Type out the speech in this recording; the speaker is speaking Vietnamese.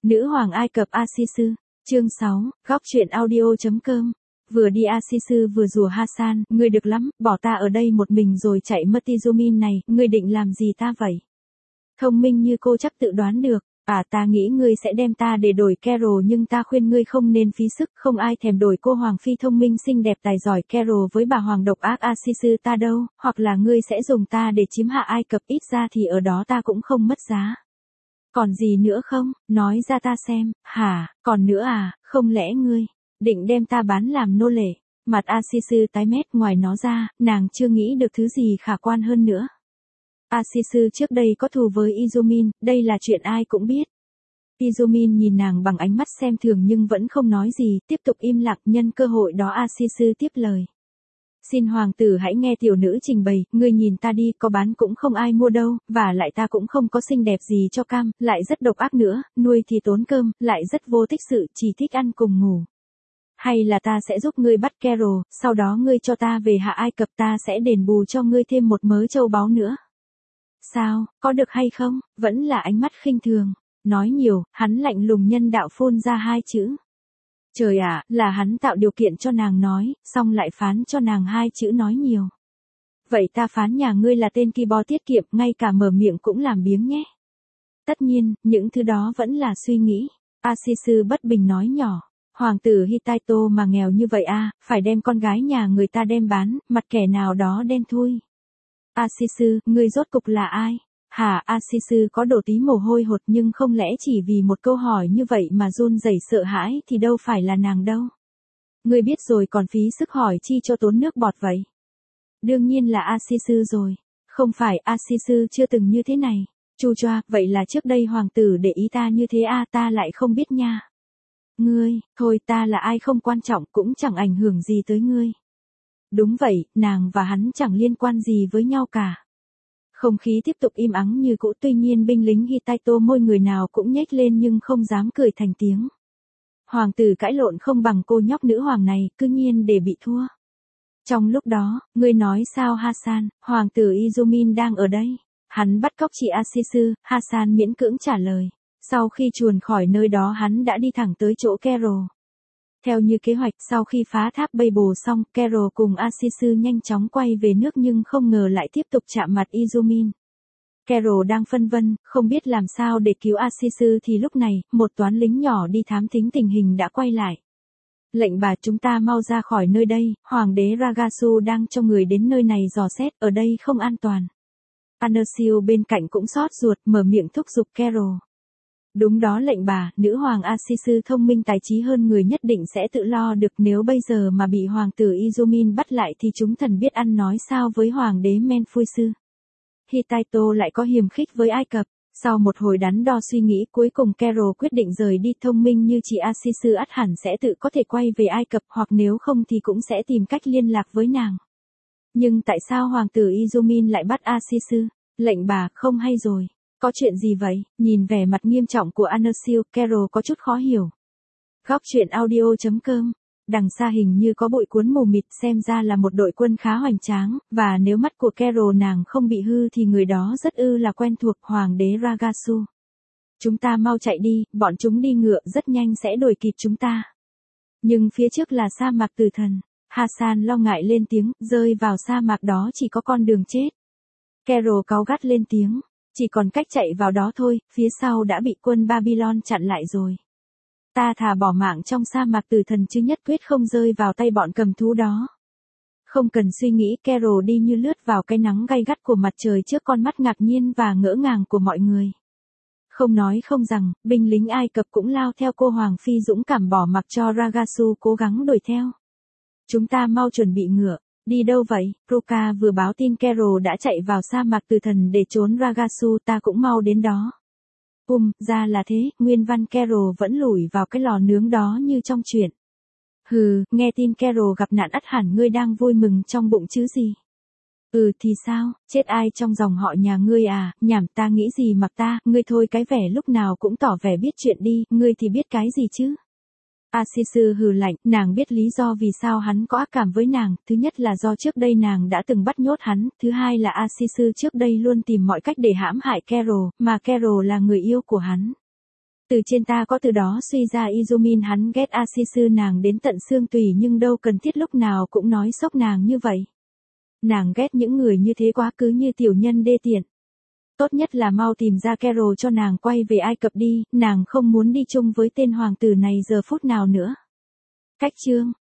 Nữ hoàng Ai Cập Asisu, chương 6, góc truyện audio.com. Vừa đi Asisu vừa rủa Hassan, ngươi được lắm, bỏ ta ở đây một mình rồi chạy mất Tizumin này, ngươi định làm gì ta vậy? Thông minh như cô chắc tự đoán được, ta nghĩ ngươi sẽ đem ta để đổi Carol nhưng ta khuyên ngươi không nên phí sức, không ai thèm đổi cô hoàng phi thông minh xinh đẹp tài giỏi Carol với bà hoàng độc ác Asisu ta đâu, hoặc là ngươi sẽ dùng ta để chiếm hạ Ai Cập, ít ra thì ở đó ta cũng không mất giá. Còn gì nữa không, nói ra ta xem, hả, còn nữa à, không lẽ ngươi định đem ta bán làm nô lệ? Mặt Asisu tái mét, ngoài nó ra, nàng chưa nghĩ được thứ gì khả quan hơn nữa. Asisu trước đây có thù với Izumin, đây là chuyện ai cũng biết. Izumin nhìn nàng bằng ánh mắt xem thường nhưng vẫn không nói gì, tiếp tục im lặng. Nhân cơ hội đó Asisu tiếp lời. Xin hoàng tử hãy nghe tiểu nữ trình bày, ngươi nhìn ta đi, có bán cũng không ai mua đâu, và lại ta cũng không có xinh đẹp gì cho cam, lại rất độc ác nữa, nuôi thì tốn cơm, lại rất vô tích sự, chỉ thích ăn cùng ngủ. Hay là ta sẽ giúp ngươi bắt Carol, sau đó ngươi cho ta về hạ Ai Cập, ta sẽ đền bù cho ngươi thêm một mớ châu báu nữa. Sao, có được hay không? Vẫn là ánh mắt khinh thường. Nói nhiều, hắn lạnh lùng nhân đạo phun ra hai chữ. Trời ạ, là hắn tạo điều kiện cho nàng nói, xong lại phán cho nàng hai chữ nói nhiều. Vậy ta phán nhà ngươi là tên ki bo tiết kiệm, ngay cả mở miệng cũng làm biếng nhé. Tất nhiên, những thứ đó vẫn là suy nghĩ. Asisu bất bình nói nhỏ. Hoàng tử Hittite mà nghèo như vậy phải đem con gái nhà người ta đem bán, mặt kẻ nào đó đen thui. Asisu, ngươi rốt cục là ai? Hả? Asisu có đổ tí mồ hôi hột nhưng không lẽ chỉ vì một câu hỏi như vậy mà run rẩy sợ hãi thì đâu phải là nàng đâu. Ngươi biết rồi còn phí sức hỏi chi cho tốn nước bọt vậy? Đương nhiên là Asisu rồi. Không phải, Asisu chưa từng như thế này. Chu choa, vậy là trước đây hoàng tử để ý ta như thế ta lại không biết nha. Ngươi, thôi ta là ai không quan trọng cũng chẳng ảnh hưởng gì tới ngươi. Đúng vậy, nàng và hắn chẳng liên quan gì với nhau cả. Không khí tiếp tục im ắng như cũ, tuy nhiên binh lính Hittite môi người nào cũng nhếch lên nhưng không dám cười thành tiếng. Hoàng tử cãi lộn không bằng cô nhóc nữ hoàng này, cứ nhiên để bị thua. Trong lúc đó, ngươi nói sao Hassan, hoàng tử Izumin đang ở đây. Hắn bắt cóc chị Asisu, Hassan miễn cưỡng trả lời. Sau khi chuồn khỏi nơi đó hắn đã đi thẳng tới chỗ Carol. Theo như kế hoạch, sau khi phá tháp Babel xong, Carol cùng Asisu nhanh chóng quay về nước nhưng không ngờ lại tiếp tục chạm mặt Izumin. Carol đang phân vân, không biết làm sao để cứu Asisu thì lúc này, một toán lính nhỏ đi thám thính tình hình đã quay lại. Lệnh bà, chúng ta mau ra khỏi nơi đây, hoàng đế Ragasu đang cho người đến nơi này dò xét, ở đây không an toàn. Anersiu bên cạnh cũng xót ruột, mở miệng thúc giục Carol. Đúng đó lệnh bà, nữ hoàng Asisu thông minh tài trí hơn người nhất định sẽ tự lo được, nếu bây giờ mà bị hoàng tử Izumin bắt lại thì chúng thần biết ăn nói sao với hoàng đế Menfuisu. Hittite lại có hiềm khích với Ai Cập. Sau một hồi đắn đo suy nghĩ, cuối cùng Carol quyết định rời đi. Thông minh như chị Asisu ắt hẳn sẽ tự có thể quay về Ai Cập, hoặc nếu không thì cũng sẽ tìm cách liên lạc với nàng. Nhưng tại sao hoàng tử Izumin lại bắt Asisu? Lệnh bà, không hay rồi. Có chuyện gì vậy? Nhìn vẻ mặt nghiêm trọng của Anersiu, Carol có chút khó hiểu. Góc truyện audio.com. Đằng xa hình như có bụi cuốn mù mịt, xem ra là một đội quân khá hoành tráng, và nếu mắt của Carol nàng không bị hư thì người đó rất là quen thuộc, hoàng đế Ragasu. Chúng ta mau chạy đi, bọn chúng đi ngựa rất nhanh sẽ đuổi kịp chúng ta. Nhưng phía trước là sa mạc tử thần. Hassan lo ngại lên tiếng, rơi vào sa mạc đó chỉ có con đường chết. Carol cáu gắt lên tiếng. Chỉ còn cách chạy vào đó thôi, phía sau đã bị quân Babylon chặn lại rồi. Ta thà bỏ mạng trong sa mạc tử thần chứ nhất quyết không rơi vào tay bọn cầm thú đó. Không cần suy nghĩ, Carol đi như lướt vào cái nắng gay gắt của mặt trời trước con mắt ngạc nhiên và ngỡ ngàng của mọi người. Không nói không rằng, binh lính Ai Cập cũng lao theo cô hoàng phi dũng cảm bỏ mặc cho Ragasu cố gắng đuổi theo. Chúng ta mau chuẩn bị ngựa. Đi đâu vậy? Ruka vừa báo tin Carol đã chạy vào sa mạc tử thần để trốn Ragasu, ta cũng mau đến đó. Ra là thế, nguyên văn Carol vẫn lủi vào cái lò nướng đó như trong truyện. Hừ, nghe tin Carol gặp nạn ắt hẳn ngươi đang vui mừng trong bụng chứ gì? Thì sao, chết ai trong dòng họ nhà ngươi à, nhảm, ta nghĩ gì mặc ta, ngươi thôi cái vẻ lúc nào cũng tỏ vẻ biết chuyện đi, ngươi thì biết cái gì chứ? Asisu hừ lạnh, nàng biết lý do vì sao hắn có ác cảm với nàng, thứ nhất là do trước đây nàng đã từng bắt nhốt hắn, thứ hai là Asisu trước đây luôn tìm mọi cách để hãm hại Carol, mà Carol là người yêu của hắn. Từ trên ta có từ đó suy ra Izumin hắn ghét Asisu nàng đến tận xương tủy nhưng đâu cần thiết lúc nào cũng nói sốc nàng như vậy. Nàng ghét những người như thế quá cứ như tiểu nhân đê tiện. Tốt nhất là mau tìm ra Carol cho nàng quay về Ai Cập đi, nàng không muốn đi chung với tên hoàng tử này giờ phút nào nữa. Cách chương